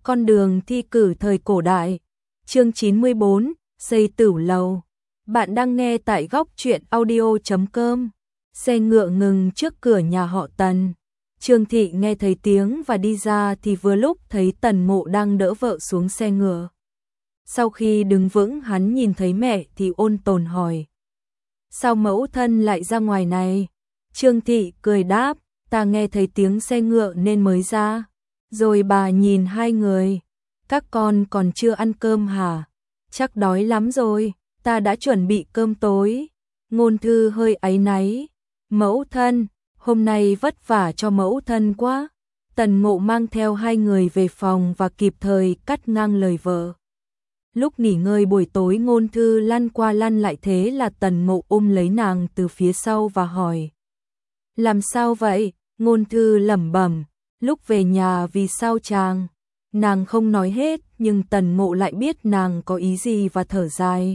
Con đường thi cử thời cổ đại. Chương 94, xây tửu lầu. Bạn đang nghe tại góc truyện audio.com. Xe ngựa ngừng trước cửa nhà họ Tần. Trương Thị nghe thấy tiếng và đi ra thì vừa lúc thấy Tần Ngộ đang đỡ vợ xuống xe ngựa. Sau khi đứng vững hắn nhìn thấy mẹ thì ôn tồn hỏi. Sao mẫu thân lại ra ngoài này? Trương Thị cười đáp, ta nghe thấy tiếng xe ngựa nên mới ra. Rồi bà nhìn hai người, các con còn chưa ăn cơm hả? Chắc đói lắm rồi, ta đã chuẩn bị cơm tối. Ngôn Thư hơi áy náy, mẫu thân, hôm nay vất vả cho mẫu thân quá. Tần Ngộ mang theo hai người về phòng và kịp thời cắt ngang lời vợ. Lúc nghỉ ngơi buổi tối Ngôn Thư lăn qua lăn lại, thế là Tần Ngộ ôm lấy nàng từ phía sau và hỏi. Làm sao vậy? Ngôn Thư lẩm bẩm. Lúc về nhà vì sao chàng? Nàng không nói hết nhưng Tần Ngộ lại biết nàng có ý gì và thở dài.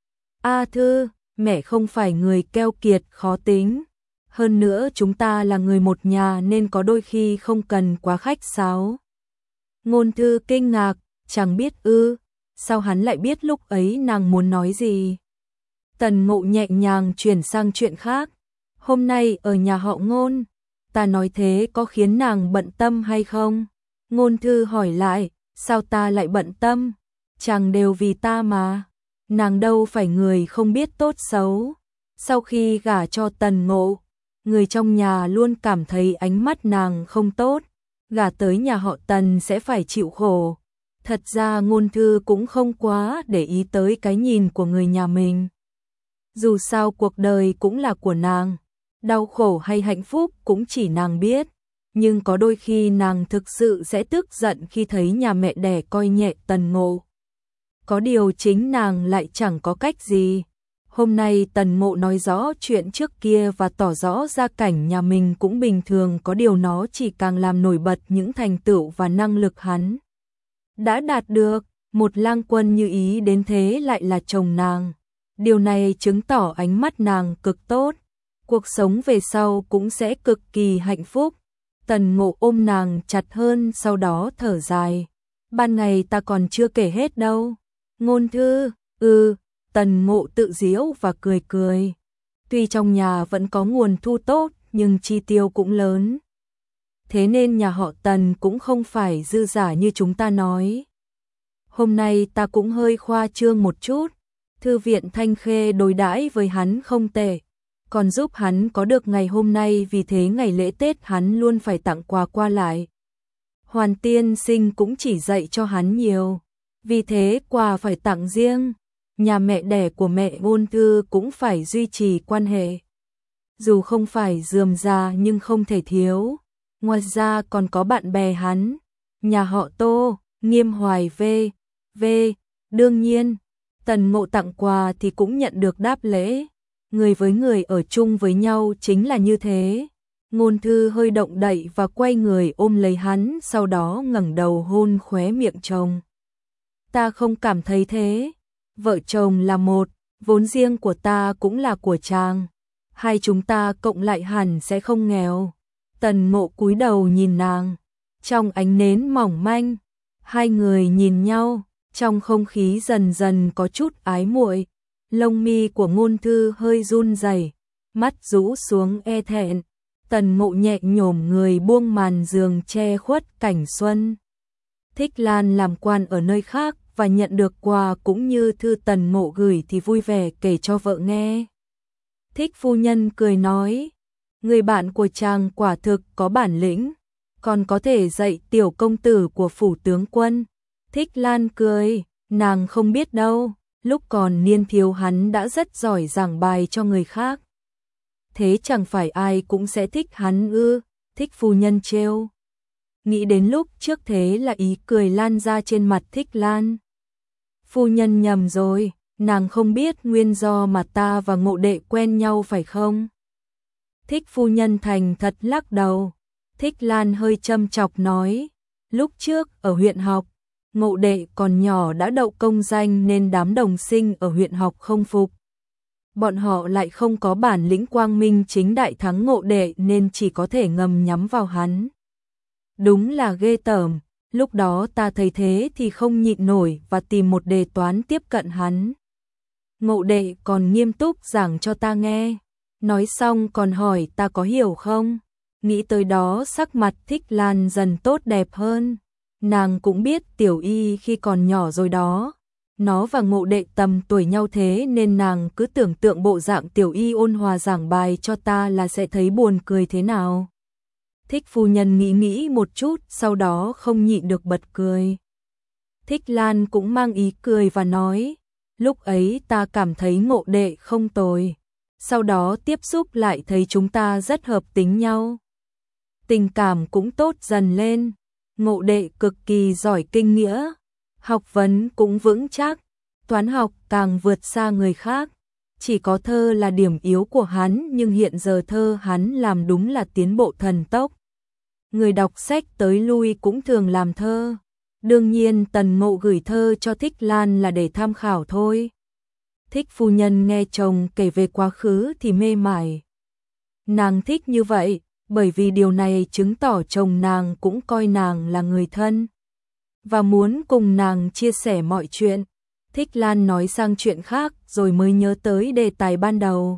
A Thư, mẹ không phải người keo kiệt khó tính. Hơn nữa chúng ta là người một nhà nên có đôi khi không cần quá khách sáo. Ngôn Thư kinh ngạc, chẳng biết ư. Sao hắn lại biết lúc ấy nàng muốn nói gì? Tần Ngộ nhẹ nhàng chuyển sang chuyện khác. Hôm nay ở nhà họ Ngôn, ta nói thế có khiến nàng bận tâm hay không? Ngôn Thư hỏi lại, sao ta lại bận tâm? Chàng đều vì ta mà. Nàng đâu phải người không biết tốt xấu. Sau khi gả cho Tần Ngộ, người trong nhà luôn cảm thấy ánh mắt nàng không tốt. Gả tới nhà họ Tần sẽ phải chịu khổ. Thật ra Ngôn Thư cũng không quá để ý tới cái nhìn của người nhà mình. Dù sao cuộc đời cũng là của nàng. Đau khổ hay hạnh phúc cũng chỉ nàng biết. Nhưng có đôi khi nàng thực sự sẽ tức giận khi thấy nhà mẹ đẻ coi nhẹ Tần Ngộ. Có điều chính nàng lại chẳng có cách gì. Hôm nay Tần Ngộ nói rõ chuyện trước kia và tỏ rõ gia cảnh nhà mình cũng bình thường, có điều nó chỉ càng làm nổi bật những thành tựu và năng lực hắn đã đạt được. Một lang quân như ý đến thế lại là chồng nàng. Điều này chứng tỏ ánh mắt nàng cực tốt. Cuộc sống về sau cũng sẽ cực kỳ hạnh phúc. Tần Ngộ ôm nàng chặt hơn, sau đó thở dài. Ban ngày ta còn chưa kể hết đâu. Ngôn Thư, Tần Ngộ tự giễu và cười cười. Tuy trong nhà vẫn có nguồn thu tốt, nhưng chi tiêu cũng lớn. Thế nên nhà họ Tần cũng không phải dư giả như chúng ta nói. Hôm nay ta cũng hơi khoa trương một chút. Thư viện Thanh Khê đối đãi với hắn không tệ, còn giúp hắn có được ngày hôm nay, vì thế ngày lễ Tết hắn luôn phải tặng quà qua lại. Hoàn tiên sinh cũng chỉ dạy cho hắn nhiều, vì thế quà phải tặng riêng. Nhà mẹ đẻ của mẹ Ngôn Thư cũng phải duy trì quan hệ. Dù không phải rườm rà nhưng không thể thiếu. Ngoài ra còn có bạn bè hắn, nhà họ Tô, Nghiêm Hoài v. Đương nhiên, Tần Ngộ tặng quà thì cũng nhận được đáp lễ. Người với người ở chung với nhau chính là như thế. Ngôn Thư hơi động đậy và quay người ôm lấy hắn, sau đó ngẩng đầu hôn khóe miệng chồng. Ta không cảm thấy thế. Vợ chồng là một, vốn riêng của ta cũng là của chàng. Hai chúng ta cộng lại hẳn sẽ không nghèo. Tần Ngộ cúi đầu nhìn nàng, trong ánh nến mỏng manh. Hai người nhìn nhau, trong không khí dần dần có chút ái muội. Lông mi của Ngôn Thư hơi run rẩy, mắt rũ xuống e thẹn. Tần Ngộ nhẹ nhổm người buông màn giường che khuất cảnh xuân. Thích Lan làm quan ở nơi khác và nhận được quà cũng như thư Tần Ngộ gửi thì vui vẻ kể cho vợ nghe. Thích phu nhân cười nói, người bạn của chàng quả thực có bản lĩnh, còn có thể dạy tiểu công tử của phủ tướng quân. Thích Lan cười, nàng không biết đâu, lúc còn niên thiếu hắn đã rất giỏi giảng bài cho người khác. Thế chẳng phải ai cũng sẽ thích hắn ư? Thích phu nhân trêu. Nghĩ đến lúc trước thế là ý cười lan ra trên mặt Thích Lan. Phu nhân nhầm rồi, nàng không biết nguyên do mà ta và Ngộ đệ quen nhau phải không? Thích phu nhân thành thật lắc đầu. Thích Lan hơi châm chọc nói, lúc trước ở huyện học, Ngộ đệ còn nhỏ đã đậu công danh nên đám đồng sinh ở huyện học không phục. Bọn họ lại không có bản lĩnh quang minh chính đại thắng Ngộ đệ nên chỉ có thể ngầm nhắm vào hắn. Đúng là ghê tởm, Lúc đó ta thấy thế thì không nhịn nổi và tìm một đề toán tiếp cận hắn. Ngộ Đệ còn nghiêm túc giảng cho ta nghe, nói xong còn hỏi ta có hiểu không. Nghĩ tới đó sắc mặt Thích Lan dần tốt đẹp hơn. Nàng cũng biết Tiểu Y khi còn nhỏ rồi đó. Nó và Ngộ Đệ tầm tuổi nhau thế nên nàng cứ tưởng tượng bộ dạng Tiểu Y ôn hòa giảng bài cho ta là sẽ thấy buồn cười thế nào. Thích phu nhân nghĩ một chút, sau đó không nhịn được bật cười. Thích Lan cũng mang ý cười và nói, lúc ấy ta cảm thấy Ngộ Đệ không tồi. Sau đó tiếp xúc lại thấy chúng ta rất hợp tính nhau. Tình cảm cũng tốt dần lên. Ngộ Đệ cực kỳ giỏi kinh nghĩa, học vấn cũng vững chắc, toán học càng vượt xa người khác. Chỉ có thơ là điểm yếu của hắn, nhưng hiện giờ thơ hắn làm đúng là tiến bộ thần tốc. Người đọc sách tới lui cũng thường làm thơ. Đương nhiên Tần Ngộ gửi thơ cho Thích Lan là để tham khảo thôi. Thích phu nhân nghe chồng kể về quá khứ thì mê mải. Nàng thích như vậy, bởi vì điều này chứng tỏ chồng nàng cũng coi nàng là người thân và muốn cùng nàng chia sẻ mọi chuyện. Thích Lan nói sang chuyện khác rồi mới nhớ tới đề tài ban đầu.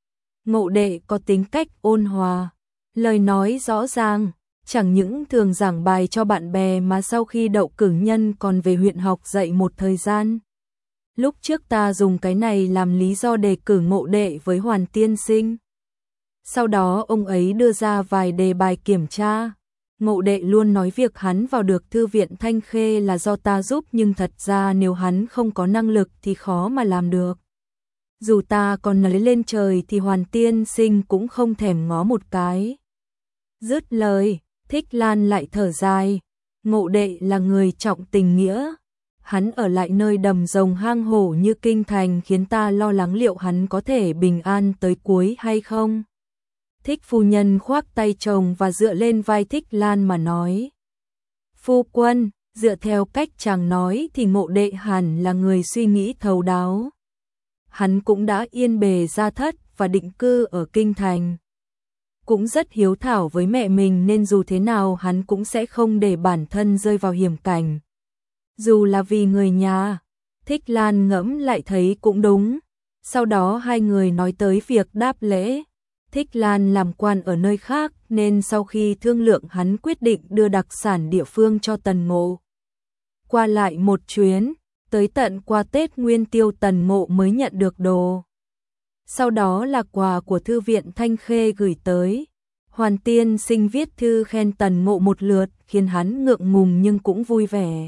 Ngộ Đệ có tính cách ôn hòa, lời nói rõ ràng, chẳng những thường giảng bài cho bạn bè mà sau khi đậu cử nhân còn về huyện học dạy một thời gian. Lúc trước ta dùng cái này làm lý do đề cử Ngộ Đệ với Hoàn tiên sinh. Sau đó ông ấy đưa ra vài đề bài kiểm tra. Ngộ Đệ luôn nói việc hắn vào được thư viện Thanh Khê là do ta giúp, nhưng thật ra nếu hắn không có năng lực thì khó mà làm được. Dù ta còn lấy lên trời thì Hoàn tiên sinh cũng không thèm ngó một cái. Dứt lời, Thích Lan lại thở dài. Ngộ Đệ là người trọng tình nghĩa. Hắn ở lại nơi đầm rồng hang hổ như kinh thành khiến ta lo lắng liệu hắn có thể bình an tới cuối hay không. Thích phu nhân khoác tay chồng và dựa lên vai Thích Lan mà nói. Phu quân, dựa theo cách chàng nói thì Ngộ Đệ hẳn là người suy nghĩ thấu đáo. Hắn cũng đã yên bề gia thất và định cư ở kinh thành. Cũng rất hiếu thảo với mẹ mình nên dù thế nào hắn cũng sẽ không để bản thân rơi vào hiểm cảnh. Dù là vì người nhà. Thích Lan ngẫm lại thấy cũng đúng. Sau đó hai người nói tới việc đáp lễ. Thích Lan làm quan ở nơi khác nên sau khi thương lượng hắn quyết định đưa đặc sản địa phương cho Tần Ngộ. Qua lại một chuyến, tới tận qua Tết Nguyên Tiêu Tần Ngộ mới nhận được đồ. Sau đó là quà của thư viện Thanh Khê gửi tới. Hoàn tiên sinh viết thư khen Tần Ngộ một lượt khiến hắn ngượng ngùng nhưng cũng vui vẻ.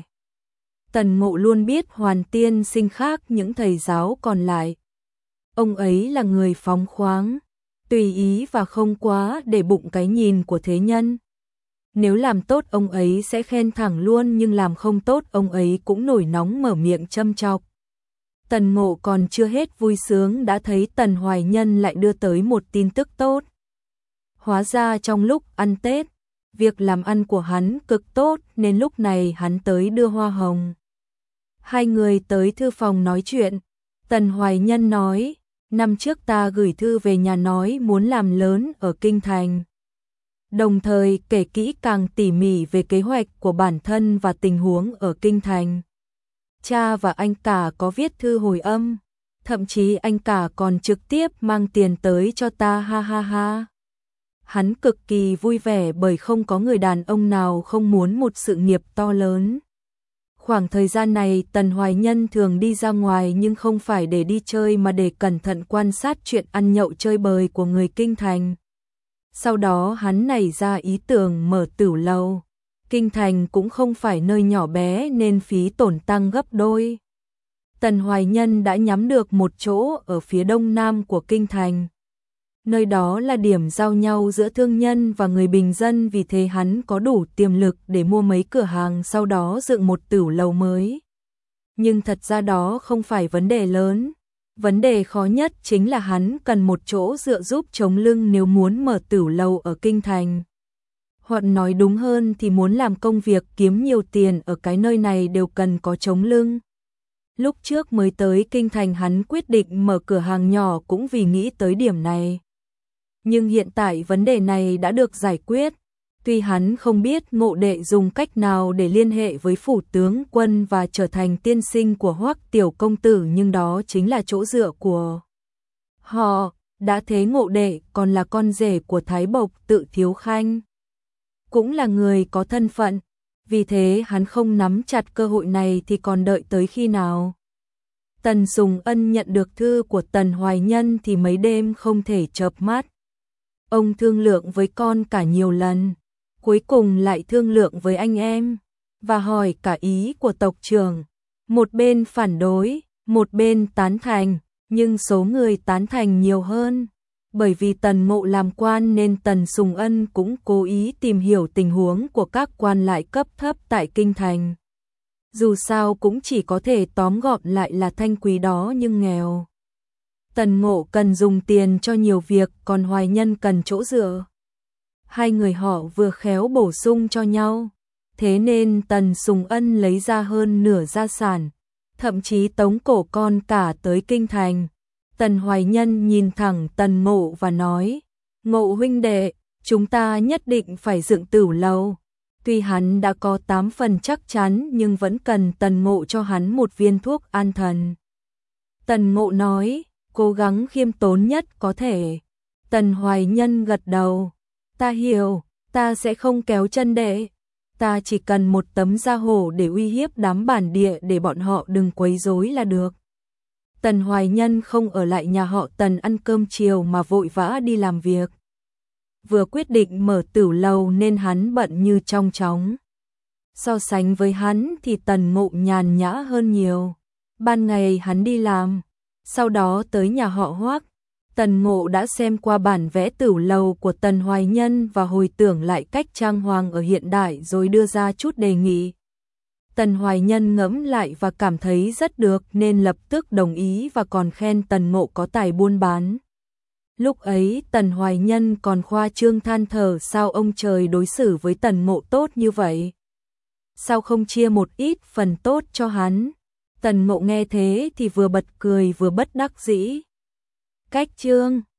Tần Ngộ luôn biết Hoàn tiên sinh khác những thầy giáo còn lại. Ông ấy là người phóng khoáng, tùy ý và không quá để bụng cái nhìn của thế nhân. Nếu làm tốt ông ấy sẽ khen thẳng luôn, nhưng làm không tốt ông ấy cũng nổi nóng mở miệng châm chọc. Tần Ngộ còn chưa hết vui sướng đã thấy Tần Hoài Nhân lại đưa tới một tin tức tốt. Hóa ra trong lúc ăn Tết, việc làm ăn của hắn cực tốt nên lúc này hắn tới đưa hoa hồng. Hai người tới thư phòng nói chuyện. Tần Hoài Nhân nói, năm trước ta gửi thư về nhà nói muốn làm lớn ở kinh thành. Đồng thời kể kỹ càng tỉ mỉ về kế hoạch của bản thân và tình huống ở kinh thành. Cha và anh cả có viết thư hồi âm, thậm chí anh cả còn trực tiếp mang tiền tới cho ta, ha ha ha. Hắn cực kỳ vui vẻ bởi không có người đàn ông nào không muốn một sự nghiệp to lớn. Khoảng thời gian này Tần Hoài Nhân thường đi ra ngoài nhưng không phải để đi chơi mà để cẩn thận quan sát chuyện ăn nhậu chơi bời của người kinh thành. Sau đó hắn nảy ra ý tưởng mở tửu lầu. Kinh thành cũng không phải nơi nhỏ bé nên phí tổn tăng gấp đôi. Tần Hoài Nhân đã nhắm được một chỗ ở phía đông nam của kinh thành. Nơi đó là điểm giao nhau giữa thương nhân và người bình dân, vì thế hắn có đủ tiềm lực để mua mấy cửa hàng sau đó dựng một tửu lầu mới. Nhưng thật ra đó không phải vấn đề lớn. Vấn đề khó nhất chính là hắn cần một chỗ dựa giúp chống lưng nếu muốn mở tửu lầu ở kinh thành. Hoặc nói đúng hơn thì muốn làm công việc kiếm nhiều tiền ở cái nơi này đều cần có chống lưng. Lúc trước mới tới kinh thành hắn quyết định mở cửa hàng nhỏ cũng vì nghĩ tới điểm này. Nhưng hiện tại vấn đề này đã được giải quyết. Tuy hắn không biết Ngộ Đệ dùng cách nào để liên hệ với phủ tướng quân và trở thành tiên sinh của Hoắc tiểu công tử, nhưng đó chính là chỗ dựa của họ. Đã thế Ngộ Đệ còn là con rể của Thái Bộc Tự Thiếu Khanh, cũng là người có thân phận, vì thế hắn không nắm chặt cơ hội này thì còn đợi tới khi nào? Tần Sùng Ân nhận được thư của Tần Hoài Nhân thì mấy đêm không thể chợp mắt. Ông thương lượng với con cả nhiều lần, cuối cùng lại thương lượng với anh em và hỏi cả ý của tộc trưởng. Một bên phản đối, một bên tán thành, nhưng số người tán thành nhiều hơn. Bởi vì Tần Mộ làm quan nên Tần Sùng Ân cũng cố ý tìm hiểu tình huống của các quan lại cấp thấp tại kinh thành. Dù sao cũng chỉ có thể tóm gọn lại là Thanh Quý đó nhưng nghèo. Tần Mộ cần dùng tiền cho nhiều việc, còn Hoài Nhân cần chỗ dựa. Hai người họ vừa khéo bổ sung cho nhau. Thế nên Tần Sùng Ân lấy ra hơn nửa gia sản, thậm chí tống cổ con cả tới kinh thành. Tần Hoài Nhân nhìn thẳng Tần Mộ và nói, Mộ huynh đệ, chúng ta nhất định phải dựng Tửu Lầu. Tuy hắn đã có 8 phần chắc chắn nhưng vẫn cần Tần Mộ cho hắn một viên thuốc an thần. Tần Mộ nói, cố gắng khiêm tốn nhất có thể. Tần Hoài Nhân gật đầu, ta hiểu, ta sẽ không kéo chân đệ. Ta chỉ cần một tấm da hổ để uy hiếp đám bản địa để bọn họ đừng quấy rối là được. Tần Hoài Nhân không ở lại nhà họ Tần ăn cơm chiều mà vội vã đi làm việc. Vừa quyết định mở Tửu Lầu nên hắn bận như trong chóng. So sánh với hắn thì Tần Mộ nhàn nhã hơn nhiều. Ban ngày hắn đi làm, sau đó tới nhà họ Hoắc. Tần Mộ đã xem qua bản vẽ Tửu Lầu của Tần Hoài Nhân và hồi tưởng lại cách trang hoàng ở hiện đại rồi đưa ra chút đề nghị. Tần Hoài Nhân ngẫm lại và cảm thấy rất được nên lập tức đồng ý và còn khen Tần Mộ có tài buôn bán. Lúc ấy Tần Hoài Nhân còn khoa trương than thở sao ông trời đối xử với Tần Mộ tốt như vậy. Sao không chia một ít phần tốt cho hắn? Tần Mộ nghe thế thì vừa bật cười vừa bất đắc dĩ. Cách chương